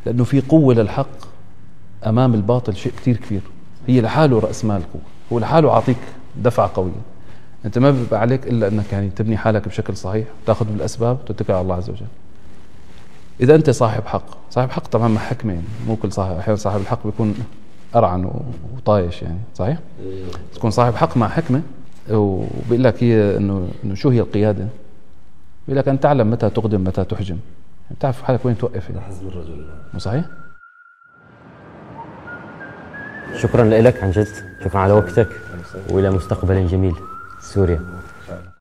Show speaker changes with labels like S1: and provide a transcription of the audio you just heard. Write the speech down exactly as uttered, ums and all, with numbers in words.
S1: لأنه في قوة للحق أمام الباطل، شيء كتير كبير. هي لحاله رأس مال القوة، هو لحاله عاطيك دفعة قوية. أنت ما بيبقى عليك إلا أنك يعني تبني حالك بشكل صحيح، تأخذ بالأسباب وتتكل على الله عز وجل. إذا أنت صاحب حق، صاحب حق طبعا مع حكمة، يعني مو كل صاحب، أحيانا صاحب الحق بيكون أرعن وطايش يعني، صحيح؟ تكون صاحب حق مع حكمة، وبيقول لك هي إنه إنه شو هي القيادة؟ بيقول لك أن تعلم متى تقدم متى تحجم، يعني تعرف حالك وين توقف يعني.
S2: حزم الرجل.
S1: مو صحيح؟
S3: شكرا لك عن جد، شكرا على وقتك، وإلى مستقبل جميل سوريا.